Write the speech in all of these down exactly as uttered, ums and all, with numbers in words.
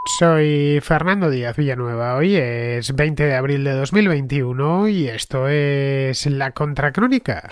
Soy Fernando Díaz Villanueva. Hoy es veinte de abril de dos mil veintiuno y esto es La Contracrónica.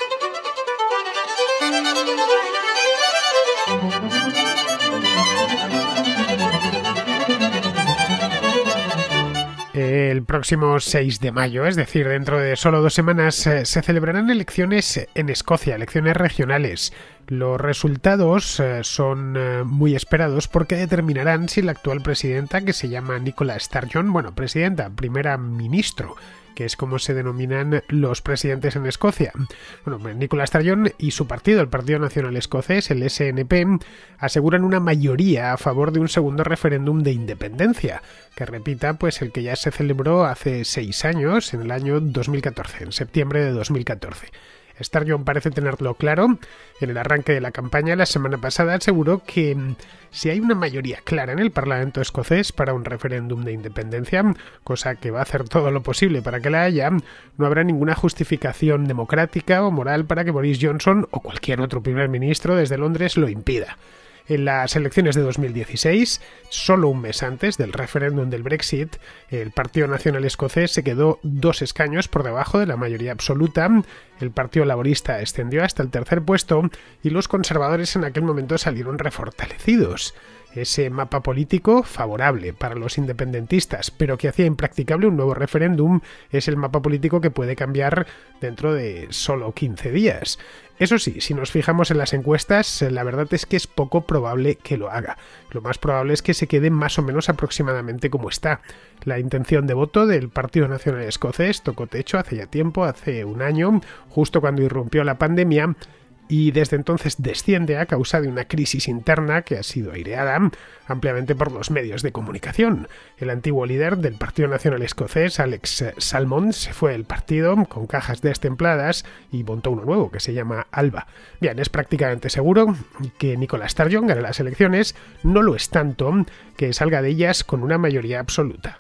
El próximo seis de mayo, es decir, dentro de solo dos semanas, se celebrarán elecciones en Escocia, elecciones regionales. Los resultados son muy esperados porque determinarán si la actual presidenta, que se llama Nicola Sturgeon, bueno, presidenta, primera ministro, que es como se denominan los presidentes en Escocia. Bueno, Nicola Sturgeon y su partido, el Partido Nacional Escocés, el S N P, aseguran una mayoría a favor de un segundo referéndum de independencia, que repita pues el que ya se celebró hace seis años, en el año dos mil catorce, en septiembre de dos mil catorce. Sturgeon parece tenerlo claro. En el arranque de la campaña la semana pasada aseguró que si hay una mayoría clara en el Parlamento escocés para un referéndum de independencia, cosa que va a hacer todo lo posible para que la haya, no habrá ninguna justificación democrática o moral para que Boris Johnson o cualquier otro primer ministro desde Londres lo impida. En las elecciones de dos mil dieciséis, solo un mes antes del referéndum del Brexit, el Partido Nacional Escocés se quedó dos escaños por debajo de la mayoría absoluta, el Partido Laborista ascendió hasta el tercer puesto y los conservadores en aquel momento salieron refortalecidos. Ese mapa político favorable para los independentistas, pero que hacía impracticable un nuevo referéndum, es el mapa político que puede cambiar dentro de solo quince días. Eso sí, si nos fijamos en las encuestas, la verdad es que es poco probable que lo haga. Lo más probable es que se quede más o menos aproximadamente como está. La intención de voto del Partido Nacional Escocés tocó techo hace ya tiempo, hace un año, justo cuando irrumpió la pandemia, y desde entonces desciende a causa de una crisis interna que ha sido aireada ampliamente por los medios de comunicación. El antiguo líder del Partido Nacional Escocés, Alex Salmond, se fue del partido con cajas destempladas y montó uno nuevo que se llama ALBA. Bien, es prácticamente seguro que Nicola Sturgeon gane las elecciones, no lo es tanto que salga de ellas con una mayoría absoluta.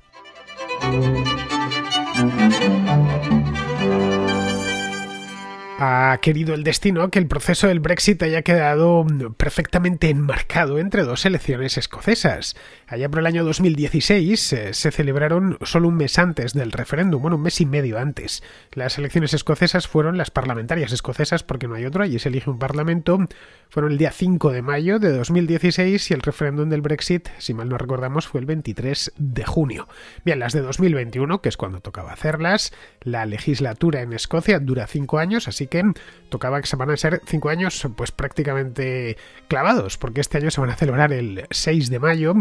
Ha querido el destino que el proceso del Brexit haya quedado perfectamente enmarcado entre dos elecciones escocesas. Allá por el año dos mil dieciséis eh, se celebraron solo un mes antes del referéndum, bueno, un mes y medio antes. Las elecciones escocesas fueron las parlamentarias escocesas, porque no hay otra, allí se elige un parlamento. Fueron el día cinco de mayo de dos mil dieciséis y el referéndum del Brexit, si mal no recordamos, fue el veintitrés de junio. Bien, las de dos mil veintiuno, que es cuando tocaba hacerlas, la legislatura en Escocia dura cinco años, así que tocaba que se van a ser cinco años pues prácticamente clavados, porque este año se van a celebrar el seis de mayo,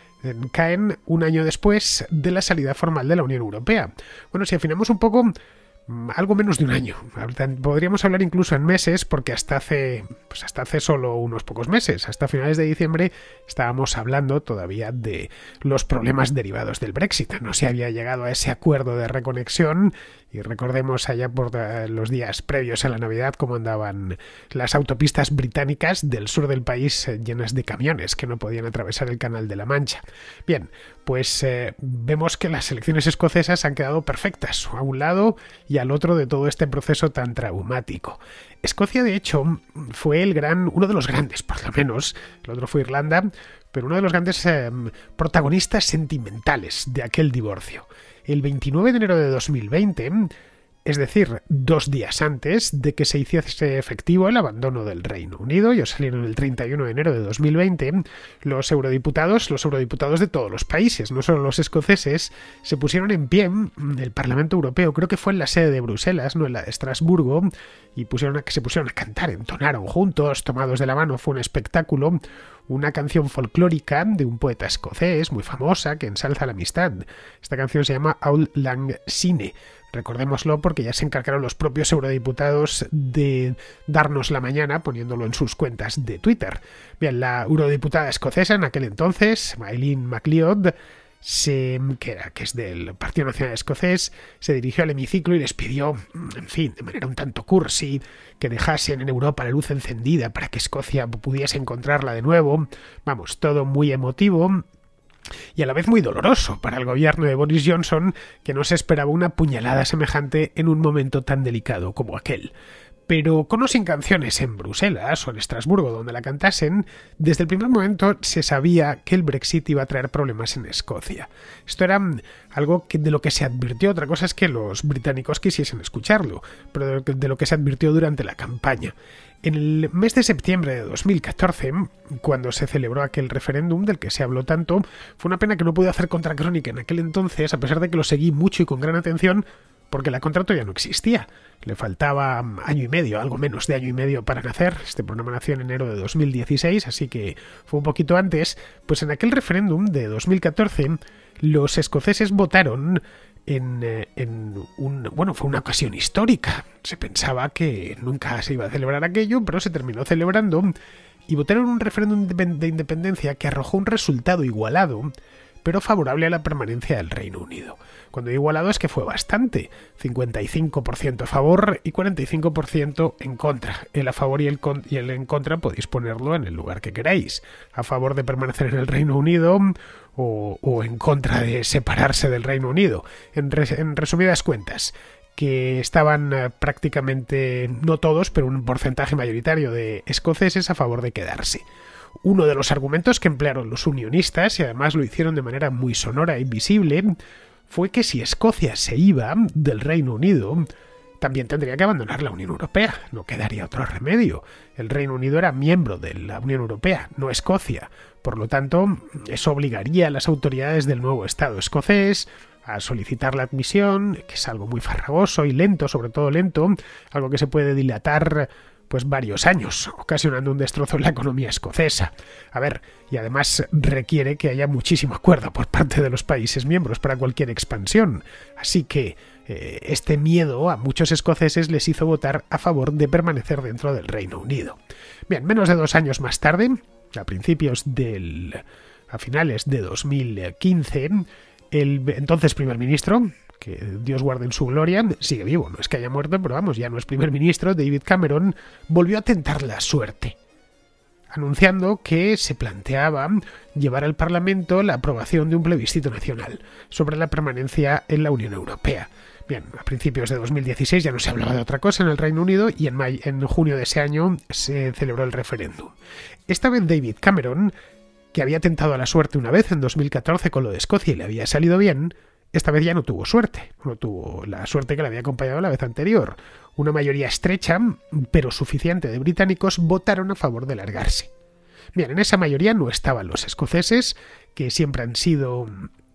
caen un año después de la salida formal de la Unión Europea. Bueno, si afinamos un poco, algo menos de un año. Podríamos hablar incluso en meses, porque hasta hace, pues hasta hace solo unos pocos meses, hasta finales de diciembre, estábamos hablando todavía de los problemas derivados del Brexit. No se había llegado a ese acuerdo de reconexión. Y recordemos allá por los días previos a la Navidad cómo andaban las autopistas británicas del sur del país llenas de camiones que no podían atravesar el Canal de la Mancha. Bien, pues eh, vemos que las elecciones escocesas han quedado perfectas a un lado y al otro de todo este proceso tan traumático. Escocia, de hecho, fue el gran, uno de los grandes, por lo menos, el otro fue Irlanda, pero uno de los grandes eh, protagonistas sentimentales de aquel divorcio. El veintinueve de enero de dos mil veinte, es decir, dos días antes de que se hiciese efectivo el abandono del Reino Unido, ellos salieron el treinta y uno de enero de dos mil veinte, los eurodiputados, los eurodiputados de todos los países, no solo los escoceses, se pusieron en pie en el Parlamento Europeo, creo que fue en la sede de Bruselas, no en la de Estrasburgo, y pusieron a, se pusieron a cantar, entonaron juntos, tomados de la mano, fue un espectáculo, una canción folclórica de un poeta escocés muy famosa que ensalza la amistad. Esta canción se llama Auld Lang Syne. Recordémoslo porque ya se encargaron los propios eurodiputados de darnos la mañana poniéndolo en sus cuentas de Twitter. Bien, la eurodiputada escocesa en aquel entonces, Eileen MacLeod, se, que, era, que es del Partido Nacional Escocés, se dirigió al hemiciclo y les pidió, en fin, de manera un tanto cursi, que dejasen en Europa la luz encendida para que Escocia pudiese encontrarla de nuevo. Vamos, todo muy emotivo y a la vez muy doloroso para el gobierno de Boris Johnson, que no se esperaba una puñalada semejante en un momento tan delicado como aquel. Pero con o sin canciones en Bruselas o en Estrasburgo donde la cantasen, desde el primer momento se sabía que el Brexit iba a traer problemas en Escocia. Esto era algo que, de lo que se advirtió. Otra cosa es que los británicos quisiesen escucharlo, pero de lo que, de lo que se advirtió durante la campaña. En el mes de septiembre de dos mil catorce, cuando se celebró aquel referéndum del que se habló tanto, fue una pena que no pude hacer contracrónica en aquel entonces, a pesar de que lo seguí mucho y con gran atención, porque la contrato ya no existía. Le faltaba año y medio, algo menos de año y medio para nacer. Este programa nació en enero de dos mil dieciséis, así que fue un poquito antes. Pues en aquel referéndum de dos mil catorce, los escoceses votaron en, en un... Bueno, fue una ocasión histórica. Se pensaba que nunca se iba a celebrar aquello, pero se terminó celebrando y votaron un referéndum de independencia que arrojó un resultado igualado, pero favorable a la permanencia del Reino Unido. Cuando digo igualado es que fue bastante, cincuenta y cinco por ciento a favor y cuarenta y cinco por ciento en contra. El a favor y el, con y el en contra podéis ponerlo en el lugar que queráis. A favor de permanecer en el Reino Unido o, o en contra de separarse del Reino Unido. En, res en resumidas cuentas, que estaban eh, prácticamente, no todos, pero un porcentaje mayoritario de escoceses a favor de quedarse. Uno de los argumentos que emplearon los unionistas, y además lo hicieron de manera muy sonora y visible, fue que si Escocia se iba del Reino Unido, también tendría que abandonar la Unión Europea. No quedaría otro remedio. El Reino Unido era miembro de la Unión Europea, no Escocia. Por lo tanto, eso obligaría a las autoridades del nuevo Estado escocés a solicitar la admisión, que es algo muy farragoso y lento, sobre todo lento, algo que se puede dilatar pues varios años, ocasionando un destrozo en la economía escocesa. A ver, y además requiere que haya muchísimo acuerdo por parte de los países miembros para cualquier expansión. Así que eh, este miedo a muchos escoceses les hizo votar a favor de permanecer dentro del Reino Unido. Bien, menos de dos años más tarde, a principios del... a finales de dos mil quince, el entonces primer ministro, que Dios guarde en su gloria, sigue vivo, no es que haya muerto, pero vamos, ya no es primer ministro, David Cameron, volvió a tentar la suerte, anunciando que se planteaba llevar al Parlamento la aprobación de un plebiscito nacional sobre la permanencia en la Unión Europea. Bien, a principios de dos mil dieciséis ya no se hablaba de otra cosa en el Reino Unido y en, may en junio de ese año se celebró el referéndum. Esta vez David Cameron, que había tentado a la suerte una vez en dos mil catorce con lo de Escocia y le había salido bien, esta vez ya no tuvo suerte, no tuvo la suerte que le había acompañado la vez anterior. Una mayoría estrecha, pero suficiente de británicos votaron a favor de largarse. Bien, en esa mayoría no estaban los escoceses, que siempre han sido,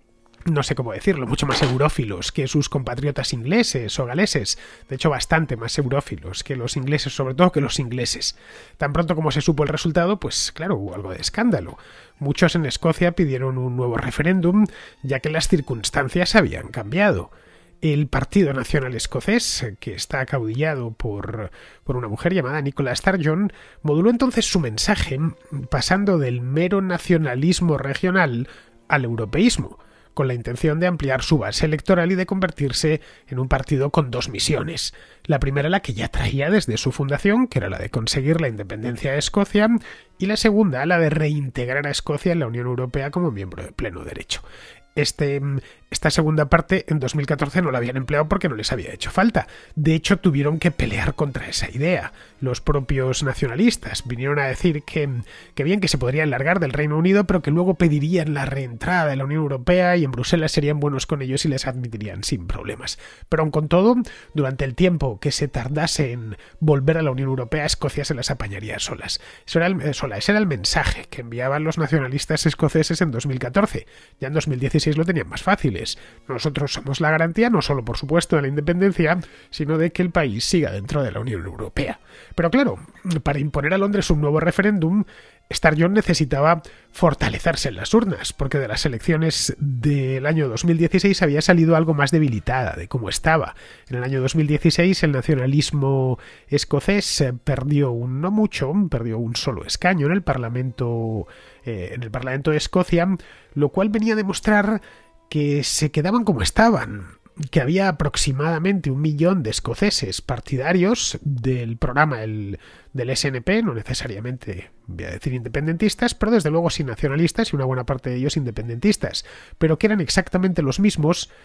no sé cómo decirlo, mucho más eurófilos que sus compatriotas ingleses o galeses. De hecho, bastante más eurófilos que los ingleses, sobre todo que los ingleses. Tan pronto como se supo el resultado, pues claro, hubo algo de escándalo. Muchos en Escocia pidieron un nuevo referéndum, ya que las circunstancias habían cambiado. El Partido Nacional Escocés, que está acaudillado por, por una mujer llamada Nicola Sturgeon, moduló entonces su mensaje pasando del mero nacionalismo regional al europeísmo, con la intención de ampliar su base electoral y de convertirse en un partido con dos misiones. La primera, la que ya traía desde su fundación, que era la de conseguir la independencia de Escocia, y la segunda, la de reintegrar a Escocia en la Unión Europea como miembro de pleno derecho. Este, esta segunda parte en dos mil catorce no la habían empleado porque no les había hecho falta. De hecho, tuvieron que pelear contra esa idea. Los propios nacionalistas vinieron a decir que, que bien que se podrían largar del Reino Unido, pero que luego pedirían la reentrada de la Unión Europea y en Bruselas serían buenos con ellos y les admitirían sin problemas. Pero aun con todo, durante el tiempo que se tardase en volver a la Unión Europea, Escocia se las apañaría solas. Eso era el, sola. Ese era el mensaje que enviaban los nacionalistas escoceses en dos mil catorce. Ya en dos mil dieciséis lo tenían más fáciles. Nosotros somos la garantía, no solo por supuesto de la independencia, sino de que el país siga dentro de la Unión Europea. Pero claro, para imponer a Londres un nuevo referéndum, Sturgeon necesitaba fortalecerse en las urnas, porque de las elecciones del año dos mil dieciséis había salido algo más debilitada de cómo estaba. En el año dos mil dieciséis el nacionalismo escocés perdió un, no mucho, perdió un solo escaño en el Parlamento, eh, en el Parlamento de Escocia, lo cual venía a demostrar que se quedaban como estaban, que había aproximadamente un millón de escoceses partidarios del programa el, del S N P, no necesariamente voy a decir independentistas, pero desde luego sí nacionalistas y una buena parte de ellos independentistas, pero que eran exactamente los mismos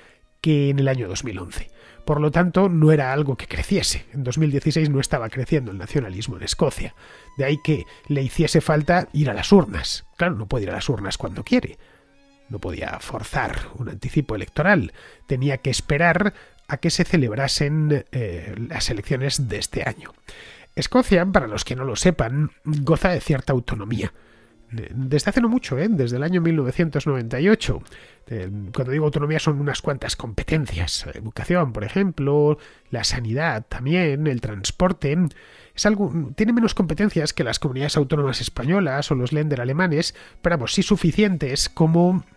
que en el año dos mil once. Por lo tanto, no era algo que creciese. En dos mil dieciséis no estaba creciendo el nacionalismo en Escocia. De ahí que le hiciese falta ir a las urnas. Claro, no puede ir a las urnas cuando quiere. No podía forzar un anticipo electoral. Tenía que esperar a que se celebrasen eh, las elecciones de este año. Escocia, para los que no lo sepan, goza de cierta autonomía. Desde hace no mucho, ¿eh? Desde el año mil novecientos noventa y ocho. Eh, cuando digo autonomía son unas cuantas competencias. Educación, por ejemplo, la sanidad también, el transporte. Es algo, tiene menos competencias que las comunidades autónomas españolas o los Länder alemanes, pero vamos, sí suficientes como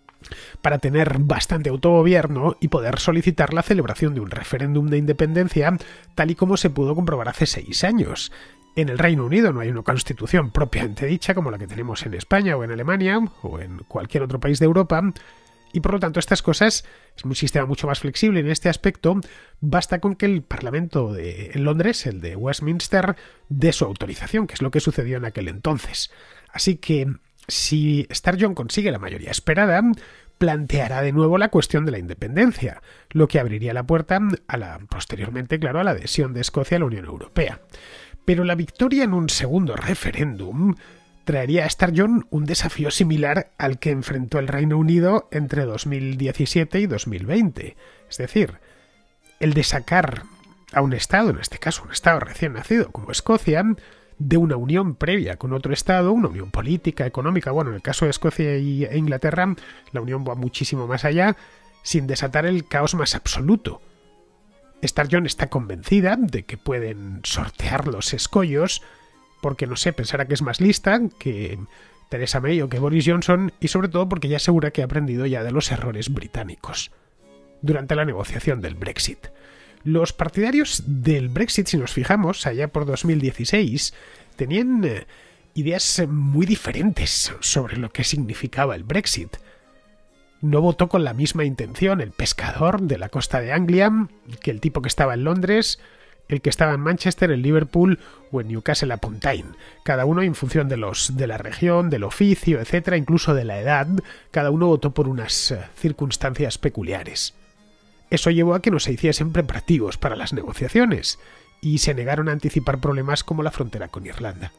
para tener bastante autogobierno y poder solicitar la celebración de un referéndum de independencia, tal y como se pudo comprobar hace seis años. En el Reino Unido no hay una constitución propiamente dicha como la que tenemos en España o en Alemania o en cualquier otro país de Europa, y por lo tanto estas cosas es un sistema mucho más flexible en este aspecto. Basta con que el Parlamento de en Londres, el de Westminster, dé su autorización, que es lo que sucedió en aquel entonces. Así que si Sturgeon consigue la mayoría esperada, planteará de nuevo la cuestión de la independencia, lo que abriría la puerta a la, posteriormente, claro, a la adhesión de Escocia a la Unión Europea. Pero la victoria en un segundo referéndum traería a Sturgeon un desafío similar al que enfrentó el Reino Unido entre dos mil diecisiete y dos mil veinte. Es decir, el de sacar a un Estado, en este caso un Estado recién nacido como Escocia, de una unión previa con otro Estado, una unión política, económica. Bueno, en el caso de Escocia y e Inglaterra, la unión va muchísimo más allá, sin desatar el caos más absoluto. Sturgeon está convencida de que pueden sortear los escollos porque, no sé, pensará que es más lista que Theresa May o que Boris Johnson, y sobre todo porque ya asegura que ha aprendido ya de los errores británicos durante la negociación del Brexit. Los partidarios del Brexit, si nos fijamos, allá por dos mil dieciséis, tenían eh, ideas muy diferentes sobre lo que significaba el Brexit. No votó con la misma intención el pescador de la costa de Anglia que el tipo que estaba en Londres, el que estaba en Manchester, en Liverpool o en Newcastle upon Tyne. Cada uno en función de los de la región, del oficio, etcétera, incluso de la edad, cada uno votó por unas uh, circunstancias peculiares. Eso llevó a que no se hiciesen preparativos para las negociaciones y se negaron a anticipar problemas como la frontera con Irlanda.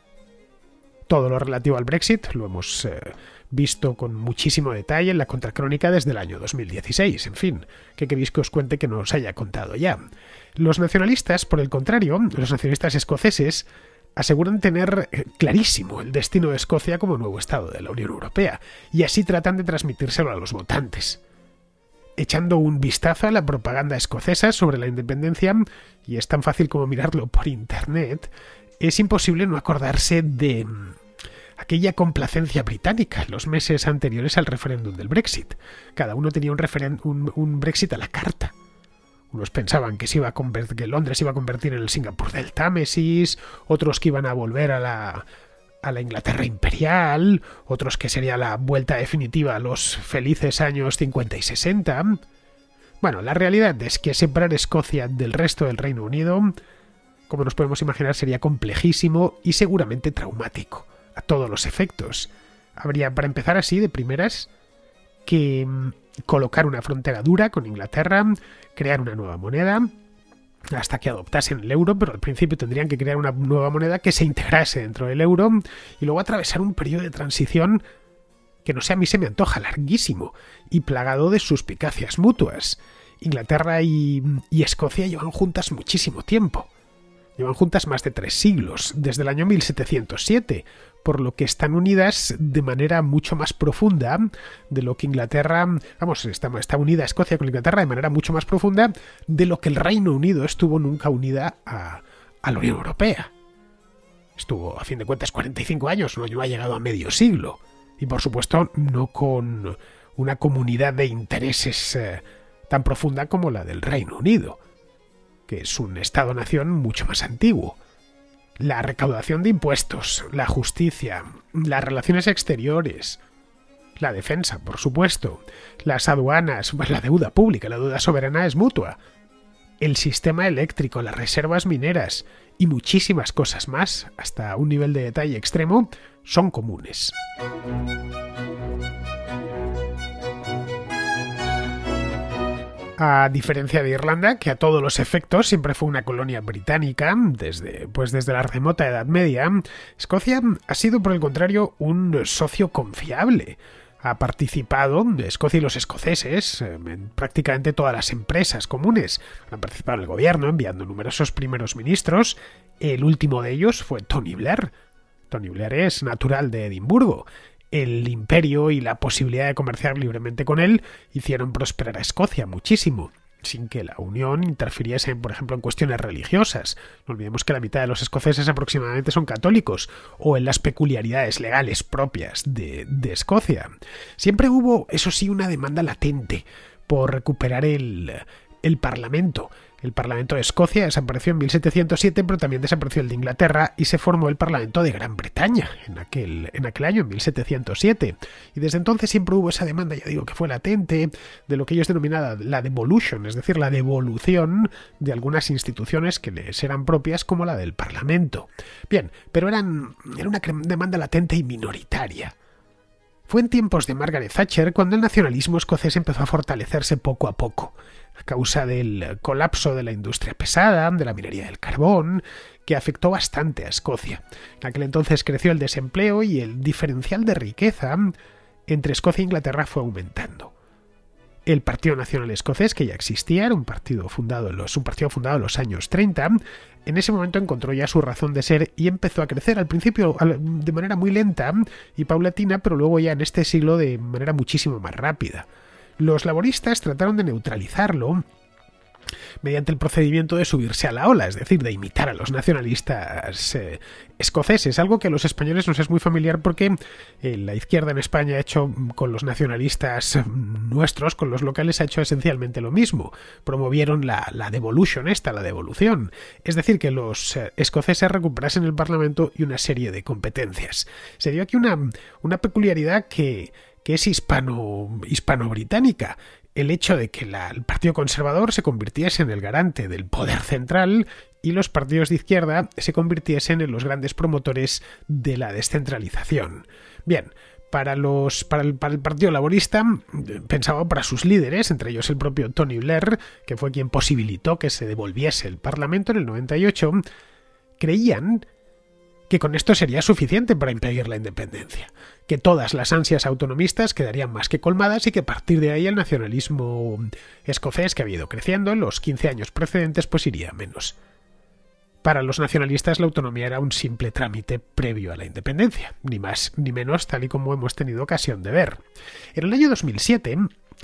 Todo lo relativo al Brexit lo hemos eh, visto con muchísimo detalle en la contracrónica desde el año dos mil dieciséis. En fin, ¿qué queréis que os cuente que no os haya contado ya? Los nacionalistas, por el contrario, los nacionalistas escoceses, aseguran tener clarísimo el destino de Escocia como nuevo Estado de la Unión Europea, y así tratan de transmitírselo a los votantes. Echando un vistazo a la propaganda escocesa sobre la independencia, y es tan fácil como mirarlo por internet, es imposible no acordarse de aquella complacencia británica en los meses anteriores al referéndum del Brexit. Cada uno tenía un, referen- un, un Brexit a la carta. Unos pensaban que, se iba a convertir, que Londres se iba a convertir en el Singapur del Támesis, otros que iban a volver a la, a la Inglaterra imperial, otros que sería la vuelta definitiva a los felices años cincuenta y sesenta. Bueno, la realidad es que separar Escocia del resto del Reino Unido, como nos podemos imaginar, sería complejísimo y seguramente traumático, a todos los efectos. Habría, para empezar así, de primeras, que colocar una frontera dura con Inglaterra, crear una nueva moneda, hasta que adoptasen el euro, pero al principio tendrían que crear una nueva moneda que se integrase dentro del euro, y luego atravesar un periodo de transición que, no sé, a mí se me antoja larguísimo y plagado de suspicacias mutuas. Inglaterra y, y Escocia llevan juntas muchísimo tiempo. Llevan juntas más de tres siglos, desde el año mil setecientos siete, por lo que están unidas de manera mucho más profunda de lo que Inglaterra... Vamos, está, está unida Escocia con Inglaterra de manera mucho más profunda de lo que el Reino Unido estuvo nunca unida a, a la Unión Europea. Estuvo, a fin de cuentas, cuarenta y cinco años, no, no ha llegado a medio siglo. Y, por supuesto, no con una comunidad de intereses eh, tan profunda como la del Reino Unido, que es un Estado-nación mucho más antiguo. La recaudación de impuestos, la justicia, las relaciones exteriores, la defensa, por supuesto, las aduanas, la deuda pública, la deuda soberana es mutua, el sistema eléctrico, las reservas mineras y muchísimas cosas más, hasta un nivel de detalle extremo, son comunes. A diferencia de Irlanda, que a todos los efectos siempre fue una colonia británica, desde, pues desde la remota Edad Media, Escocia ha sido, por el contrario, un socio confiable. Ha participado, Escocia y los escoceses, en prácticamente todas las empresas comunes. Han participado en el gobierno, enviando numerosos primeros ministros. El último de ellos fue Tony Blair. Tony Blair es natural de Edimburgo. El imperio y la posibilidad de comerciar libremente con él hicieron prosperar a Escocia muchísimo, sin que la Unión interfiriese, por ejemplo, en cuestiones religiosas. No olvidemos que la mitad de los escoceses aproximadamente son católicos, o en las peculiaridades legales propias de, de Escocia. Siempre hubo, eso sí, una demanda latente por recuperar el, el Parlamento. El Parlamento de Escocia desapareció en mil setecientos siete, pero también desapareció el de Inglaterra y se formó el Parlamento de Gran Bretaña en aquel, en aquel año, en mil setecientos siete. Y desde entonces siempre hubo esa demanda, ya digo, que fue latente, de lo que ellos denominaban la devolution, es decir, la devolución de algunas instituciones que les eran propias, como la del Parlamento. Bien, pero eran, era una demanda latente y minoritaria. Fue en tiempos de Margaret Thatcher cuando el nacionalismo escocés empezó a fortalecerse poco a poco, a causa del colapso de la industria pesada, de la minería del carbón, que afectó bastante a Escocia. En aquel entonces creció el desempleo y el diferencial de riqueza entre Escocia e Inglaterra fue aumentando. El Partido Nacional Escocés, que ya existía, era un partido fundado en los, un partido fundado en los años treinta, en ese momento encontró ya su razón de ser y empezó a crecer, al principio de manera muy lenta y paulatina, pero luego ya en este siglo de manera muchísimo más rápida. Los laboristas trataron de neutralizarlo mediante el procedimiento de subirse a la ola, es decir, de imitar a los nacionalistas eh, escoceses, algo que a los españoles nos es muy familiar porque eh, la izquierda en España ha hecho con los nacionalistas nuestros, con los locales, ha hecho esencialmente lo mismo. Promovieron la, la devolution esta, la devolución, es decir, que los eh, escoceses recuperasen el Parlamento y una serie de competencias. Se dio aquí una, una peculiaridad que, que es hispano, hispano-británica. El hecho de que la, el Partido Conservador se convirtiese en el garante del poder central y los partidos de izquierda se convirtiesen en los grandes promotores de la descentralización. Bien, para, los, para, el, para el Partido Laborista, pensaba para sus líderes, entre ellos el propio Tony Blair, que fue quien posibilitó que se devolviese el Parlamento en el noventa y ocho, creían que con esto sería suficiente para impedir la independencia, que todas las ansias autonomistas quedarían más que colmadas y que a partir de ahí el nacionalismo escocés, que había ido creciendo en los quince años precedentes, pues iría a menos. Para los nacionalistas la autonomía era un simple trámite previo a la independencia, ni más ni menos, tal y como hemos tenido ocasión de ver. En el año dos mil siete,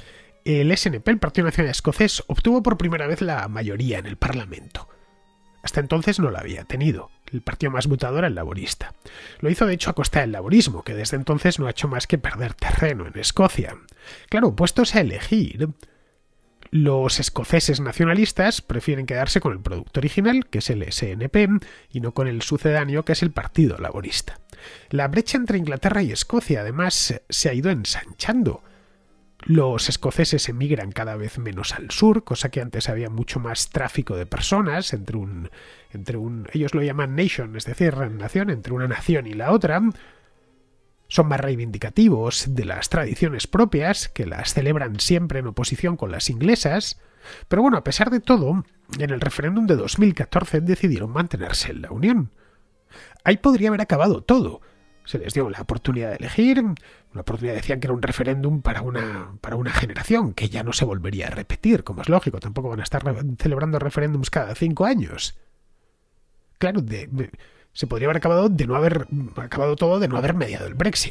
el S N P, el Partido Nacional Escocés, obtuvo por primera vez la mayoría en el Parlamento. Hasta entonces no la había tenido. El partido más votado era el laborista. Lo hizo de hecho a costa del laborismo, que desde entonces no ha hecho más que perder terreno en Escocia. Claro, puestos a elegir, los escoceses nacionalistas prefieren quedarse con el producto original, que es el S N P, y no con el sucedáneo, que es el Partido Laborista. La brecha entre Inglaterra y Escocia, además, se ha ido ensanchando. Los escoceses emigran cada vez menos al sur, cosa que antes había mucho más tráfico de personas entre un, entre un, ellos lo llaman nation, es decir, nación, entre una nación y la otra. Son más reivindicativos de las tradiciones propias, que las celebran siempre en oposición con las inglesas. Pero bueno, a pesar de todo, en el referéndum de dos mil catorce decidieron mantenerse en la Unión. Ahí podría haber acabado todo. Se les dio la oportunidad de elegir, la oportunidad, decían que era un referéndum para una, para una generación, que ya no se volvería a repetir, como es lógico, tampoco van a estar re- celebrando referéndums cada cinco años. Claro, de, de, se podría haber acabado de no haber acabado todo de no haber mediado el Brexit.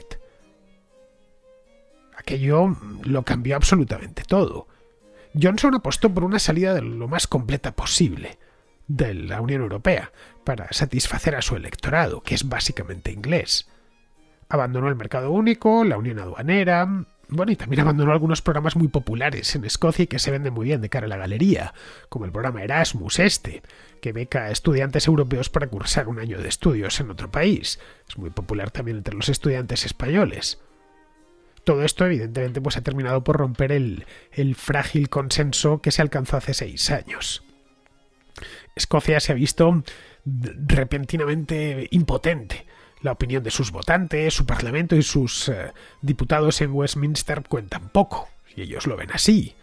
Aquello lo cambió absolutamente todo. Johnson apostó por una salida de lo más completa posible de la Unión Europea para satisfacer a su electorado, que es básicamente inglés. Abandonó el mercado único, la unión aduanera, bueno, y también abandonó algunos programas muy populares en Escocia y que se venden muy bien de cara a la galería, como el programa Erasmus este, que beca a estudiantes europeos para cursar un año de estudios en otro país. Es muy popular también entre los estudiantes españoles. Todo esto, evidentemente, pues ha terminado por romper el, el frágil consenso que se alcanzó hace seis años. Escocia se ha visto repentinamente impotente. La opinión de sus votantes, su parlamento y sus eh, diputados en Westminster cuentan poco, y ellos lo ven así.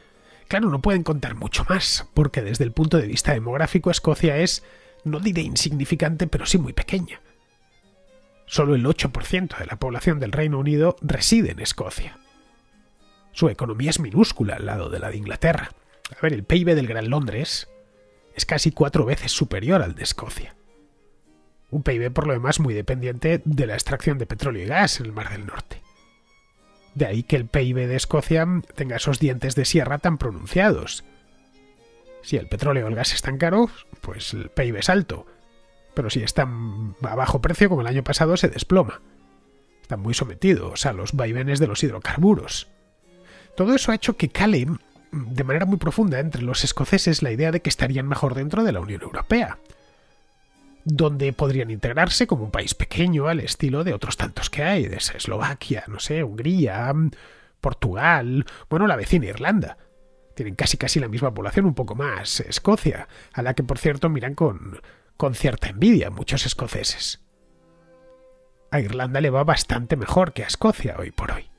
Claro, no pueden contar mucho más, porque desde el punto de vista demográfico Escocia es, no diré insignificante, pero sí muy pequeña. Solo el ocho por ciento de la población del Reino Unido reside en Escocia. Su economía es minúscula al lado de la de Inglaterra. A ver, el P I B del Gran Londres es casi cuatro veces superior al de Escocia. Un P I B, por lo demás, muy dependiente de la extracción de petróleo y gas en el Mar del Norte. De ahí que el P I B de Escocia tenga esos dientes de sierra tan pronunciados. Si el petróleo o el gas están caros, pues el P I B es alto. Pero si están a bajo precio, como el año pasado, se desploma. Están muy sometidos a los vaivenes de los hidrocarburos. Todo eso ha hecho que cale de manera muy profunda entre los escoceses la idea de que estarían mejor dentro de la Unión Europea, donde podrían integrarse como un país pequeño al estilo de otros tantos que hay, de Eslovaquia, no sé, Hungría, Portugal, bueno, la vecina Irlanda. Tienen casi casi la misma población, un poco más, Escocia, a la que por cierto miran con, con cierta envidia muchos escoceses. A Irlanda le va bastante mejor que a Escocia hoy por hoy.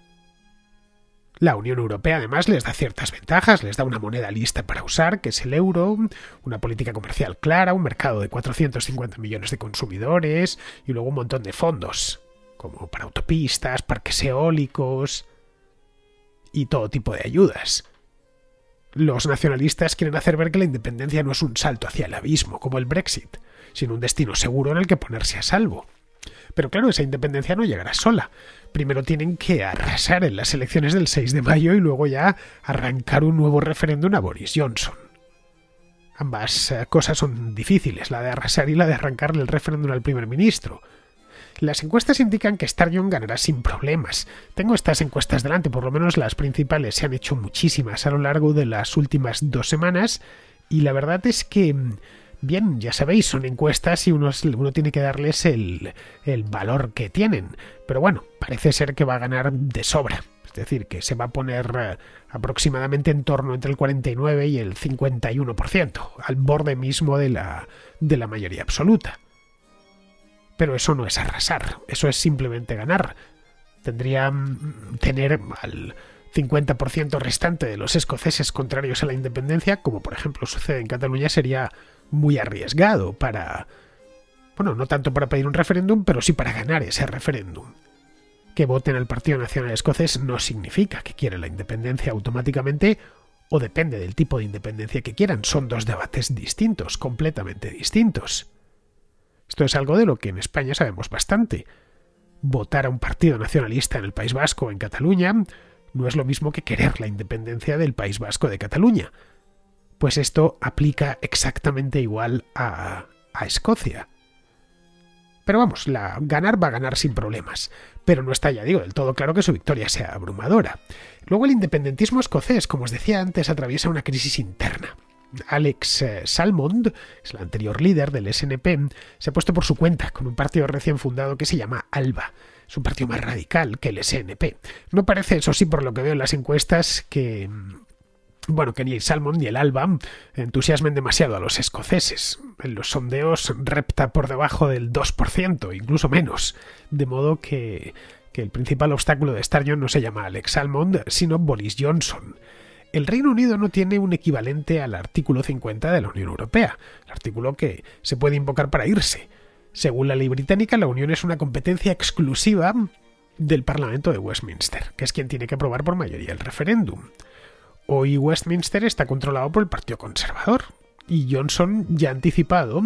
La Unión Europea además les da ciertas ventajas, les da una moneda lista para usar, que es el euro, una política comercial clara, un mercado de cuatrocientos cincuenta millones de consumidores y luego un montón de fondos, como para autopistas, parques eólicos y todo tipo de ayudas. Los nacionalistas quieren hacer ver que la independencia no es un salto hacia el abismo, como el Brexit, sino un destino seguro en el que ponerse a salvo. Pero claro, esa independencia no llegará sola. Primero tienen que arrasar en las elecciones del seis de mayo y luego ya arrancar un nuevo referéndum a Boris Johnson. Ambas cosas son difíciles, la de arrasar y la de arrancarle el referéndum al primer ministro. Las encuestas indican que Sturgeon ganará sin problemas. Tengo estas encuestas delante, por lo menos las principales. Se han hecho muchísimas a lo largo de las últimas dos semanas y la verdad es que... Bien, ya sabéis, son encuestas y uno, uno tiene que darles el, el valor que tienen. Pero bueno, parece ser que va a ganar de sobra. Es decir, que se va a poner eh, aproximadamente en torno entre el cuarenta y nueve y el cincuenta y uno por ciento, al borde mismo de la, de la mayoría absoluta. Pero eso no es arrasar, eso es simplemente ganar. Tendría mm, tener al cincuenta por ciento restante de los escoceses contrarios a la independencia, como por ejemplo sucede en Cataluña, sería muy arriesgado para... Bueno, no tanto para pedir un referéndum, pero sí para ganar ese referéndum. Que voten al Partido Nacional Escocés no significa que quieren la independencia automáticamente o depende del tipo de independencia que quieran. Son dos debates distintos, completamente distintos. Esto es algo de lo que en España sabemos bastante. Votar a un partido nacionalista en el País Vasco o en Cataluña no es lo mismo que querer la independencia del País Vasco de Cataluña. Pues esto aplica exactamente igual a, a Escocia. Pero vamos, la, ganar va a ganar sin problemas. Pero no está, ya digo, del todo claro que su victoria sea abrumadora. Luego el independentismo escocés, como os decía antes, atraviesa una crisis interna. Alex eh, Salmond, es el anterior líder del S N P, se ha puesto por su cuenta con un partido recién fundado que se llama ALBA. Es un partido más radical que el S N P. No parece, eso sí, por lo que veo en las encuestas, que... Bueno, que ni el Salmond ni el ALBA entusiasmen demasiado a los escoceses. En los sondeos repta por debajo del dos por ciento, incluso menos. De modo que, que el principal obstáculo de Sturgeon no se llama Alex Salmond, sino Boris Johnson. El Reino Unido no tiene un equivalente al artículo cincuenta de la Unión Europea, el artículo que se puede invocar para irse. Según la ley británica, la Unión es una competencia exclusiva del Parlamento de Westminster, que es quien tiene que aprobar por mayoría el referéndum. Hoy Westminster está controlado por el Partido Conservador y Johnson ya ha anticipado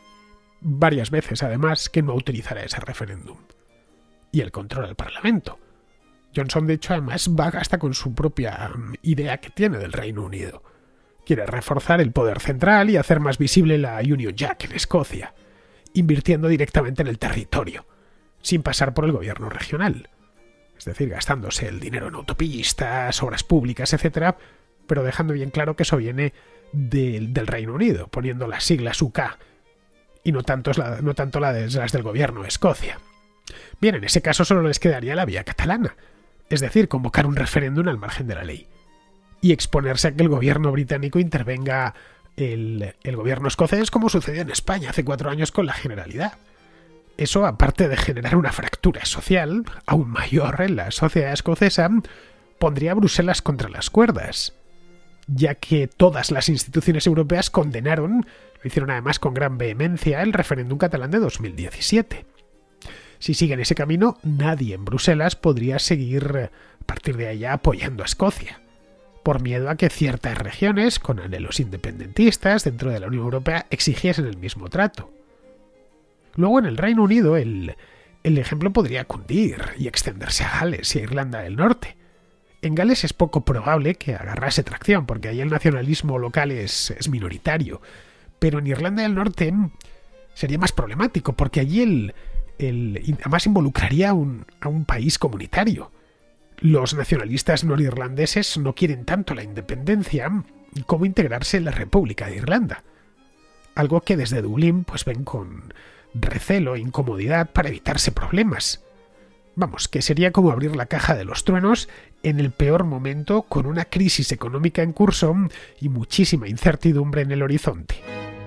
varias veces, además, que no utilizará ese referéndum y el control del Parlamento. Johnson, de hecho, además va hasta con su propia idea que tiene del Reino Unido. Quiere reforzar el poder central y hacer más visible la Union Jack en Escocia, invirtiendo directamente en el territorio, sin pasar por el gobierno regional. Es decir, gastándose el dinero en autopistas, obras públicas, etcétera, pero dejando bien claro que eso viene del, del Reino Unido, poniendo las siglas U K y no tanto, la, no tanto la de, las del gobierno de Escocia. Bien, en ese caso solo les quedaría la vía catalana, es decir, convocar un referéndum al margen de la ley y exponerse a que el gobierno británico intervenga el, el gobierno escocés, como sucedió en España hace cuatro años con la Generalidad. Eso, aparte de generar una fractura social aún mayor en la sociedad escocesa, pondría a Bruselas contra las cuerdas. ya que todas las instituciones europeas condenaron, lo hicieron además con gran vehemencia, el referéndum catalán de dos mil diecisiete. Si siguen ese camino, nadie en Bruselas podría seguir a partir de allá apoyando a Escocia, por miedo a que ciertas regiones con anhelos independentistas dentro de la Unión Europea exigiesen el mismo trato. Luego en el Reino Unido el, el ejemplo podría cundir y extenderse a Gales y a Irlanda del Norte. En Gales es poco probable que agarrase tracción, porque ahí el nacionalismo local es, es minoritario, pero en Irlanda del Norte sería más problemático, porque allí el, el además involucraría a un, a un país comunitario. Los nacionalistas norirlandeses no quieren tanto la independencia como integrarse en la República de Irlanda, algo que desde Dublín pues ven con recelo e incomodidad para evitarse problemas. Vamos, que sería como abrir la caja de los truenos en el peor momento, con una crisis económica en curso y muchísima incertidumbre en el horizonte.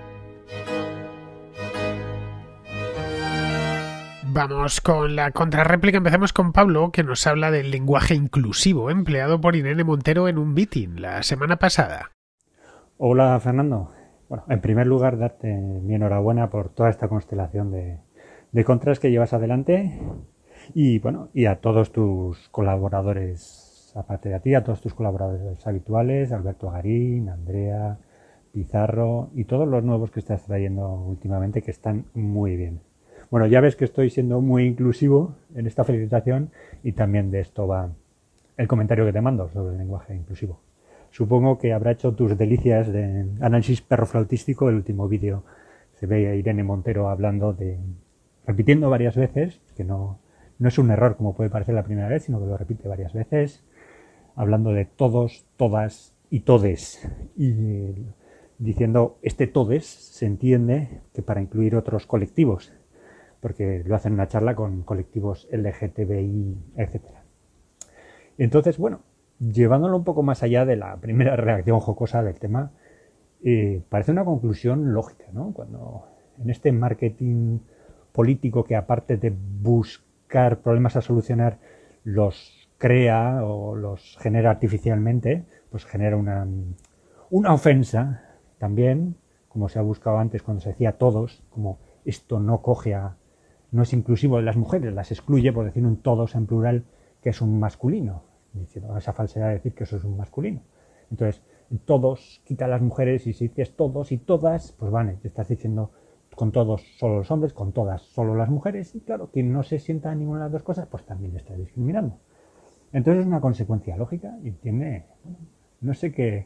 Vamos con la contrarréplica. Empezamos con Pablo, que nos habla del lenguaje inclusivo empleado por Irene Montero en un meeting la semana pasada. Hola, Fernando. Bueno, en primer lugar, darte mi enhorabuena por toda esta constelación de, de contras que llevas adelante y, bueno, y a todos tus colaboradores, aparte de a ti, a todos tus colaboradores habituales, Alberto Garín, Andrea, Pizarro y todos los nuevos que estás trayendo últimamente, que están muy bien. Bueno, ya ves que estoy siendo muy inclusivo en esta felicitación y también de esto va el comentario que te mando sobre el lenguaje inclusivo. Supongo que habrá hecho tus delicias de análisis perroflautístico el último vídeo. Se ve a Irene Montero hablando de... repitiendo varias veces, que no, no es un error como puede parecer la primera vez, sino que lo repite varias veces, hablando de todos, todas y todes. Y diciendo, este todes se entiende que para incluir otros colectivos, porque lo hacen en una charla con colectivos L G T B I, etcétera. Entonces, bueno, llevándolo un poco más allá de la primera reacción jocosa del tema, eh, parece una conclusión lógica, ¿no? Cuando en este marketing político que, aparte de buscar problemas a solucionar, los crea o los genera artificialmente, pues genera una, una ofensa también, como se ha buscado antes cuando se decía todos, como esto no coge a, no es inclusivo de las mujeres, las excluye por decir un todos en plural, que es un masculino, diciendo esa falsedad de decir que eso es un masculino. Entonces, todos quita a las mujeres, y si dices todos y todas, pues vale, te estás diciendo con todos solo los hombres, con todas solo las mujeres, y claro, quien no se sienta en ninguna de las dos cosas, pues también está discriminando. Entonces es una consecuencia lógica y tiene, bueno, no sé qué,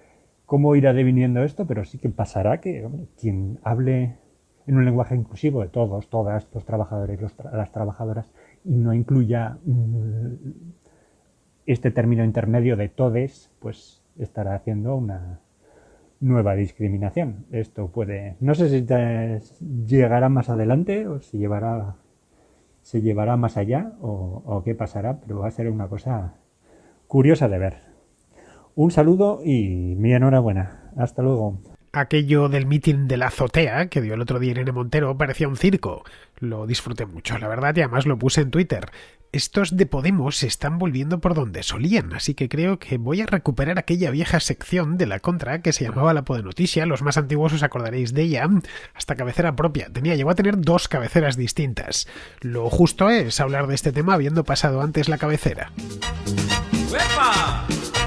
cómo irá deviniendo esto, pero sí que pasará que, hombre, quien hable en un lenguaje inclusivo de todos, todas, los trabajadores, los tra- las trabajadoras, y no incluya mm, este término intermedio de todes, pues estará haciendo una nueva discriminación. Esto puede, no sé si te llegará más adelante o si llevará, se llevará más allá o, o qué pasará, pero va a ser una cosa curiosa de ver. Un saludo y mi enhorabuena. Hasta luego. Aquello del mitin de la azotea que dio el otro día Irene Montero parecía un circo. Lo disfruté mucho, la verdad, y además lo puse en Twitter. Estos de Podemos se están volviendo por donde solían, así que creo que voy a recuperar aquella vieja sección de la contra que se llamaba La Podenoticia. Los más antiguos os acordaréis de ella, hasta cabecera propia. Tenía, llegó a tener dos cabeceras distintas. Lo justo es hablar de este tema habiendo pasado antes la cabecera. ¡Epa!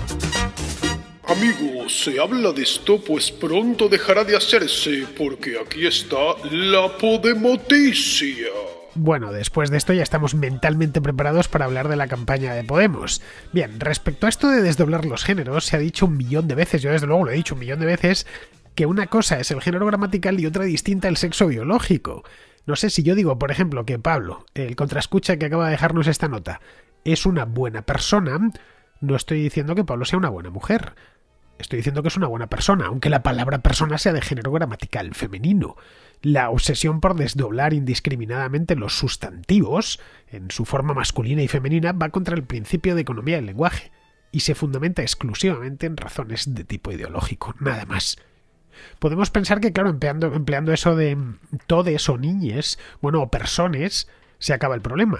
Amigos, se habla de esto, pues pronto dejará de hacerse, porque aquí está la Podemoticia. Bueno, después de esto ya estamos mentalmente preparados para hablar de la campaña de Podemos. Bien, respecto a esto de desdoblar los géneros, se ha dicho un millón de veces, yo desde luego lo he dicho un millón de veces, que una cosa es el género gramatical y otra distinta el sexo biológico. No sé si yo digo, por ejemplo, que Pablo, el contraescucha que acaba de dejarnos esta nota, es una buena persona, no estoy diciendo que Pablo sea una buena mujer. Estoy diciendo que es una buena persona, aunque la palabra persona sea de género gramatical femenino. La obsesión por desdoblar indiscriminadamente los sustantivos, en su forma masculina y femenina, va contra el principio de economía del lenguaje, y se fundamenta exclusivamente en razones de tipo ideológico, nada más. Podemos pensar que, claro, empleando, empleando eso de todes o niñes, bueno, o personas, se acaba el problema.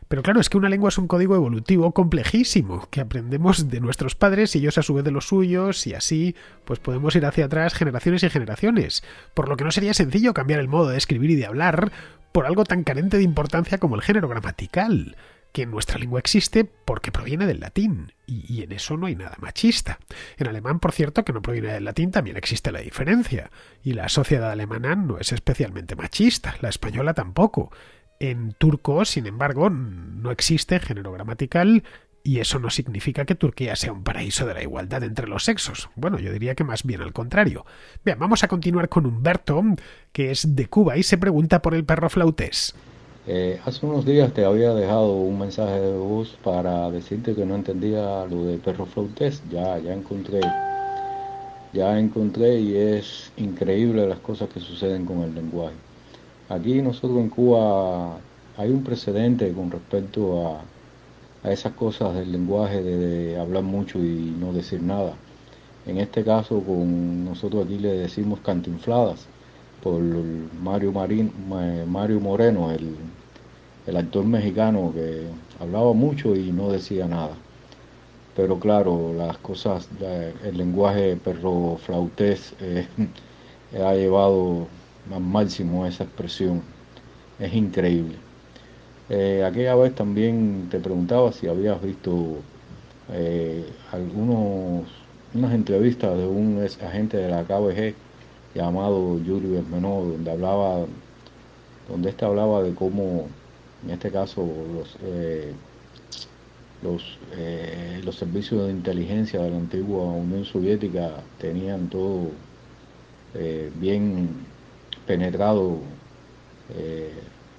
Pero claro, es que una lengua es un código evolutivo complejísimo, que aprendemos de nuestros padres y ellos a su vez de los suyos, y así pues podemos ir hacia atrás generaciones y generaciones, por lo que no sería sencillo cambiar el modo de escribir y de hablar por algo tan carente de importancia como el género gramatical, que en nuestra lengua existe porque proviene del latín, y, y en eso no hay nada machista. En alemán, por cierto, que no proviene del latín, también existe la diferencia, y la sociedad alemana no es especialmente machista, la española tampoco. En turco, sin embargo, no existe género gramatical y eso no significa que Turquía sea un paraíso de la igualdad entre los sexos. Bueno, yo diría que más bien al contrario. Bien, vamos a continuar con Humberto, que es de Cuba y se pregunta por el perro flautés. Eh, hace unos días te había dejado un mensaje de voz para decirte que no entendía lo de perro flautés. Ya, ya encontré, ya encontré y es increíble las cosas que suceden con el lenguaje. Aquí nosotros en Cuba hay un precedente con respecto a, a esas cosas del lenguaje, de, de hablar mucho y no decir nada. En este caso, con nosotros aquí le decimos cantinfladas, por Mario, Marín, Mario Moreno, el, el actor mexicano que hablaba mucho y no decía nada. Pero claro, las cosas, el lenguaje perro flautés eh, ha llevado al máximo esa expresión. Es increíble. Eh, aquella vez también te preguntaba si habías visto eh, algunos unas entrevistas de un ex agente de la K B G llamado Yuri Bermenó, donde hablaba donde este hablaba de cómo en este caso los eh, los eh, los servicios de inteligencia de la antigua Unión Soviética tenían todo eh, bien penetrado eh,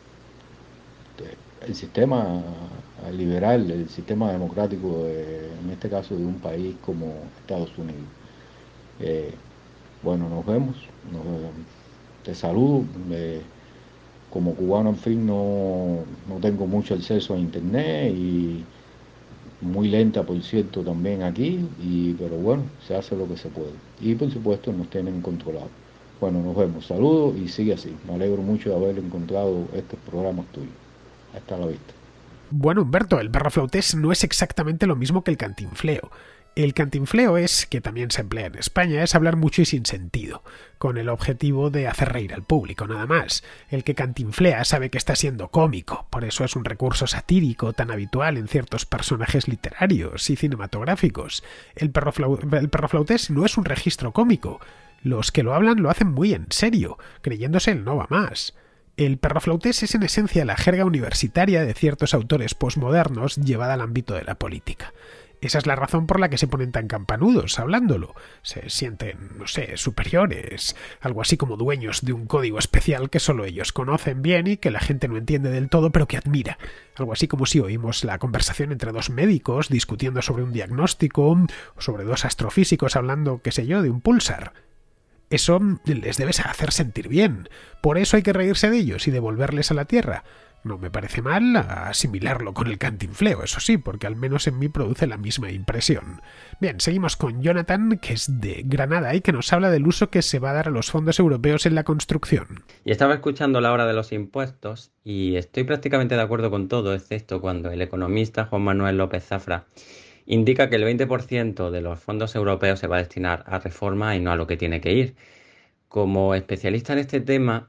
el sistema liberal, el sistema democrático, de, en este caso de un país como Estados Unidos. Eh, bueno, nos vemos, nos, te saludo. Eh, como cubano, en fin, no, no tengo mucho acceso a internet y muy lenta, por cierto, también aquí, y, pero bueno, se hace lo que se puede. Y por supuesto nos tienen controlado. Bueno, nos vemos. Saludos y sigue así. Me alegro mucho de haber encontrado estos programas tuyos. Hasta la vista. Bueno, Humberto, el perro flautés no es exactamente lo mismo que el cantinfleo. El cantinfleo es, que también se emplea en España, es hablar mucho y sin sentido, con el objetivo de hacer reír al público, nada más. El que cantinflea sabe que está siendo cómico, por eso es un recurso satírico tan habitual en ciertos personajes literarios y cinematográficos. El perro, flau- el perro flautés no es un registro cómico. Los que lo hablan lo hacen muy en serio, creyéndose el no va más. El perro flautés es en esencia la jerga universitaria de ciertos autores posmodernos llevada al ámbito de la política. Esa es la razón por la que se ponen tan campanudos hablándolo. Se sienten, no sé, superiores, algo así como dueños de un código especial que solo ellos conocen bien y que la gente no entiende del todo pero que admira. Algo así como si oímos la conversación entre dos médicos discutiendo sobre un diagnóstico o sobre dos astrofísicos hablando, qué sé yo, de un púlsar. Eso les debe hacer sentir bien. Por eso hay que reírse de ellos y devolverles a la tierra. No me parece mal asimilarlo con el cantinfleo, eso sí, porque al menos en mí produce la misma impresión. Bien, seguimos con Jonathan, que es de Granada y que nos habla del uso que se va a dar a los fondos europeos en la construcción. Y estaba escuchando la hora de los impuestos y estoy prácticamente de acuerdo con todo, excepto cuando el economista Juan Manuel López Zafra indica que el veinte por ciento de los fondos europeos se va a destinar a reforma y no a lo que tiene que ir. Como especialista en este tema,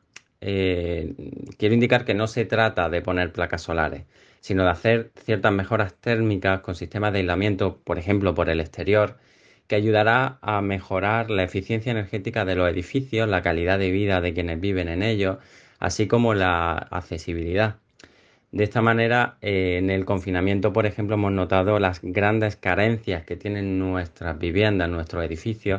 eh, quiero indicar que no se trata de poner placas solares, sino de hacer ciertas mejoras térmicas con sistemas de aislamiento, por ejemplo, por el exterior, que ayudará a mejorar la eficiencia energética de los edificios, la calidad de vida de quienes viven en ellos, así como la accesibilidad. De esta manera, eh, en el confinamiento, por ejemplo, hemos notado las grandes carencias que tienen nuestras viviendas, nuestros edificios,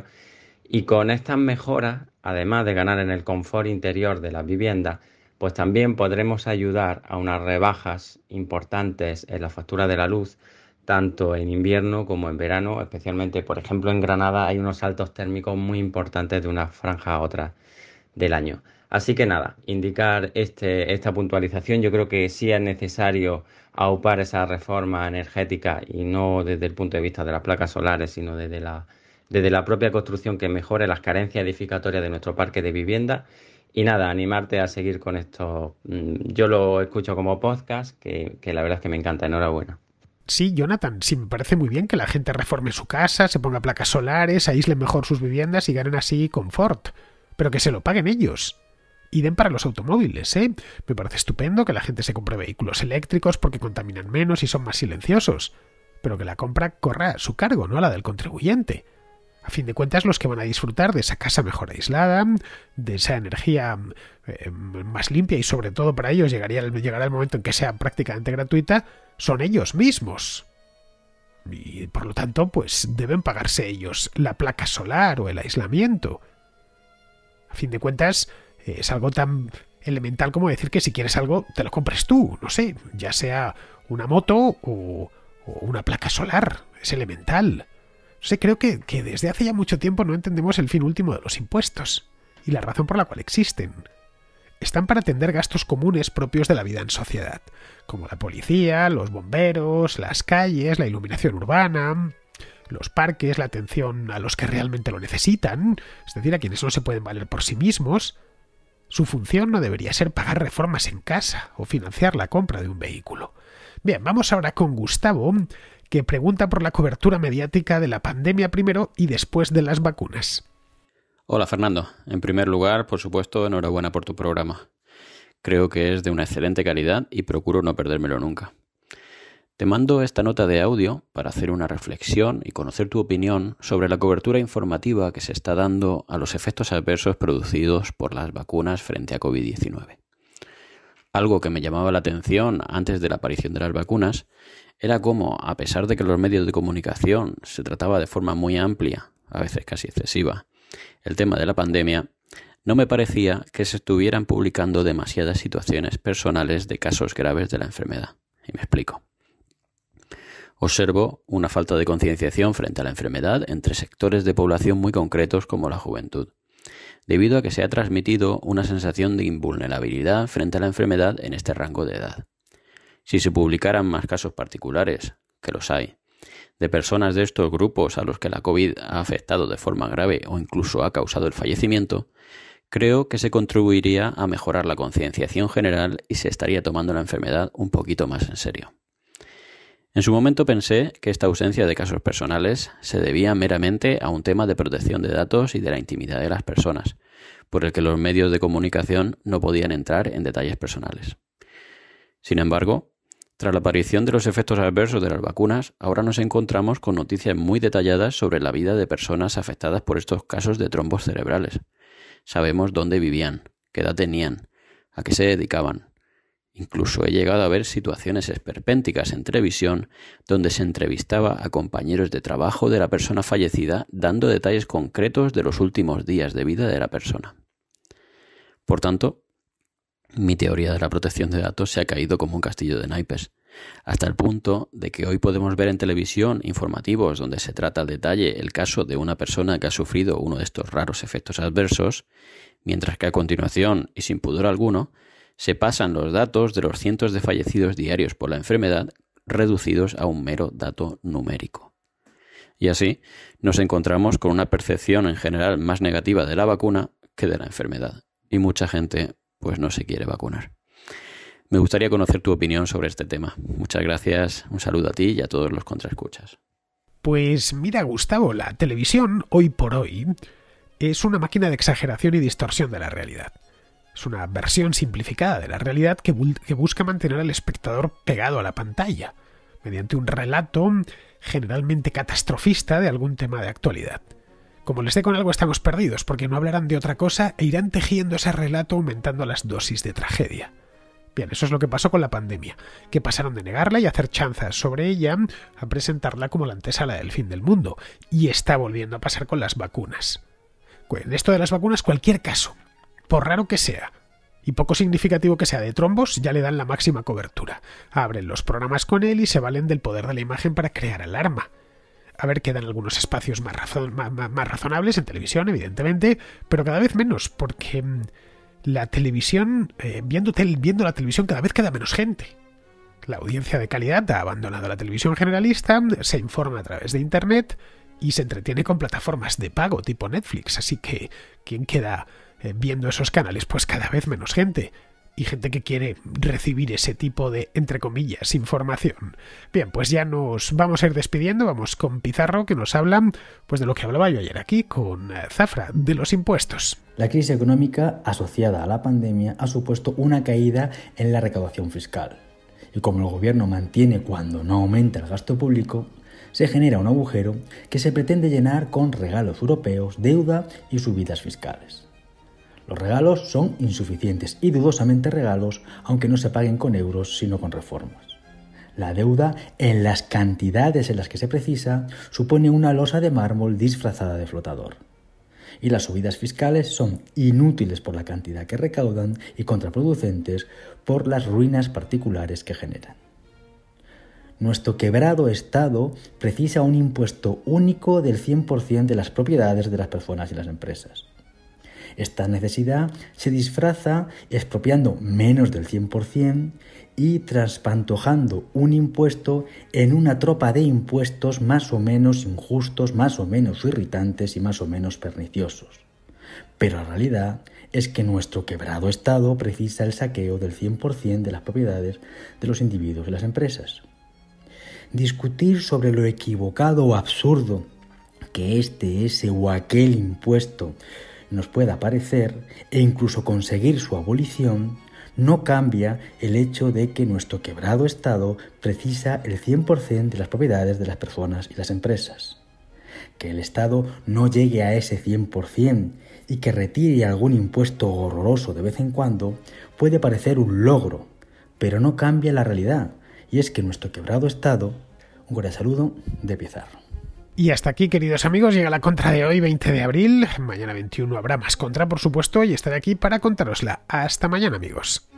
y con estas mejoras, además de ganar en el confort interior de las viviendas, pues también podremos ayudar a unas rebajas importantes en la factura de la luz, tanto en invierno como en verano, especialmente, por ejemplo, en Granada hay unos saltos térmicos muy importantes de una franja a otra del año. Así que nada, indicar este, esta puntualización, yo creo que sí es necesario aupar esa reforma energética y no desde el punto de vista de las placas solares, sino desde la, desde la propia construcción que mejore las carencias edificatorias de nuestro parque de vivienda Y nada, animarte a seguir con esto. Yo lo escucho como podcast, que, que la verdad es que me encanta. Enhorabuena. Sí, Jonathan, sí me parece muy bien que la gente reforme su casa, se ponga placas solares, aísle mejor sus viviendas y ganen así confort. Pero que se lo paguen ellos. Y den para los automóviles, ¿eh? Me parece estupendo que la gente se compre vehículos eléctricos porque contaminan menos y son más silenciosos. Pero que la compra corra a su cargo, no a la del contribuyente. A fin de cuentas, los que van a disfrutar de esa casa mejor aislada, de esa energía eh, más limpia y sobre todo para ellos llegaría el, llegará el momento en que sea prácticamente gratuita, son ellos mismos. Y por lo tanto, pues deben pagarse ellos la placa solar o el aislamiento. A fin de cuentas, eh, es algo tan elemental como decir que si quieres algo, te lo compres tú, no sé, ya sea una moto o, o una placa solar, es elemental. No sé, creo que, que desde hace ya mucho tiempo no entendemos el fin último de los impuestos y la razón por la cual existen. Están para atender gastos comunes propios de la vida en sociedad, como la policía, los bomberos, las calles, la iluminación urbana, los parques, la atención a los que realmente lo necesitan, es decir, a quienes no se pueden valer por sí mismos. Su función no debería ser pagar reformas en casa o financiar la compra de un vehículo. Bien, vamos ahora con Gustavo, que pregunta por la cobertura mediática de la pandemia primero y después de las vacunas. Hola Fernando, en primer lugar, por supuesto, enhorabuena por tu programa. Creo que es de una excelente calidad y procuro no perdérmelo nunca. Te mando esta nota de audio para hacer una reflexión y conocer tu opinión sobre la cobertura informativa que se está dando a los efectos adversos producidos por las vacunas frente a covid diecinueve. Algo que me llamaba la atención antes de la aparición de las vacunas era cómo, a pesar de que los medios de comunicación se trataba de forma muy amplia, a veces casi excesiva, el tema de la pandemia, no me parecía que se estuvieran publicando demasiadas situaciones personales de casos graves de la enfermedad. Y me explico. Observo una falta de concienciación frente a la enfermedad entre sectores de población muy concretos como la juventud, debido a que se ha transmitido una sensación de invulnerabilidad frente a la enfermedad en este rango de edad. Si se publicaran más casos particulares, que los hay, de personas de estos grupos a los que la COVID ha afectado de forma grave o incluso ha causado el fallecimiento, creo que se contribuiría a mejorar la concienciación general y se estaría tomando la enfermedad un poquito más en serio. En su momento pensé que esta ausencia de casos personales se debía meramente a un tema de protección de datos y de la intimidad de las personas, por el que los medios de comunicación no podían entrar en detalles personales. Sin embargo, tras la aparición de los efectos adversos de las vacunas, ahora nos encontramos con noticias muy detalladas sobre la vida de personas afectadas por estos casos de trombos cerebrales. Sabemos dónde vivían, qué edad tenían, a qué se dedicaban. Incluso he llegado a ver situaciones esperpénticas en televisión donde se entrevistaba a compañeros de trabajo de la persona fallecida dando detalles concretos de los últimos días de vida de la persona. Por tanto, mi teoría de la protección de datos se ha caído como un castillo de naipes, hasta el punto de que hoy podemos ver en televisión informativos donde se trata al detalle el caso de una persona que ha sufrido uno de estos raros efectos adversos, mientras que a continuación, y sin pudor alguno, se pasan los datos de los cientos de fallecidos diarios por la enfermedad reducidos a un mero dato numérico. Y así nos encontramos con una percepción en general más negativa de la vacuna que de la enfermedad, y mucha gente pues no se quiere vacunar. Me gustaría conocer tu opinión sobre este tema. Muchas gracias, un saludo a ti y a todos los contraescuchas. Pues mira, Gustavo, la televisión, hoy por hoy, es una máquina de exageración y distorsión de la realidad. Es una versión simplificada de la realidad que, bu- que busca mantener al espectador pegado a la pantalla, mediante un relato generalmente catastrofista de algún tema de actualidad. Como les dé con algo estamos perdidos, porque no hablarán de otra cosa e irán tejiendo ese relato aumentando las dosis de tragedia. Bien, eso es lo que pasó con la pandemia, que pasaron de negarla y hacer chanzas sobre ella a presentarla como la antesala del fin del mundo, y está volviendo a pasar con las vacunas. En esto de las vacunas, cualquier caso, por raro que sea, y poco significativo que sea de trombos, ya le dan la máxima cobertura. Abren los programas con él y se valen del poder de la imagen para crear alarma. A ver, quedan algunos espacios más, razon- más, más, más razonables en televisión, evidentemente, pero cada vez menos, porque mmm, la televisión, eh, viendo, tel- viendo la televisión cada vez queda menos gente. La audiencia de calidad ha abandonado la televisión generalista, se informa a través de Internet y se entretiene con plataformas de pago tipo Netflix, así que ¿quién queda eh, viendo esos canales, pues cada vez menos gente. Y gente que quiere recibir ese tipo de, entre comillas, información. Bien, pues ya nos vamos a ir despidiendo, vamos con Pizarro, que nos habla pues de lo que hablaba yo ayer aquí con Zafra, de los impuestos. La crisis económica asociada a la pandemia ha supuesto una caída en la recaudación fiscal. Y como el gobierno mantiene cuando no aumenta el gasto público, se genera un agujero que se pretende llenar con regalos europeos, deuda y subidas fiscales. Los regalos son insuficientes y dudosamente regalos, aunque no se paguen con euros, sino con reformas. La deuda, en las cantidades en las que se precisa, supone una losa de mármol disfrazada de flotador. Y las subidas fiscales son inútiles por la cantidad que recaudan y contraproducentes por las ruinas particulares que generan. Nuestro quebrado Estado precisa un impuesto único del cien por ciento de las propiedades de las personas y las empresas. Esta necesidad se disfraza expropiando menos del cien por ciento y traspantojando un impuesto en una tropa de impuestos más o menos injustos, más o menos irritantes y más o menos perniciosos. Pero la realidad es que nuestro quebrado Estado precisa el saqueo del cien por ciento de las propiedades de los individuos y las empresas. Discutir sobre lo equivocado o absurdo que este, ese o aquel impuesto nos pueda parecer, e incluso conseguir su abolición, no cambia el hecho de que nuestro quebrado Estado precisa el cien por ciento de las propiedades de las personas y las empresas. Que el Estado no llegue a ese cien por ciento y que retire algún impuesto horroroso de vez en cuando puede parecer un logro, pero no cambia la realidad, y es que nuestro quebrado Estado, un cordial saludo de Pizarro. Y hasta aquí, queridos amigos, llega la contra de hoy, veinte de abril. Mañana veintiuno habrá más contra, por supuesto, y estaré aquí para contárosla. Hasta mañana, amigos.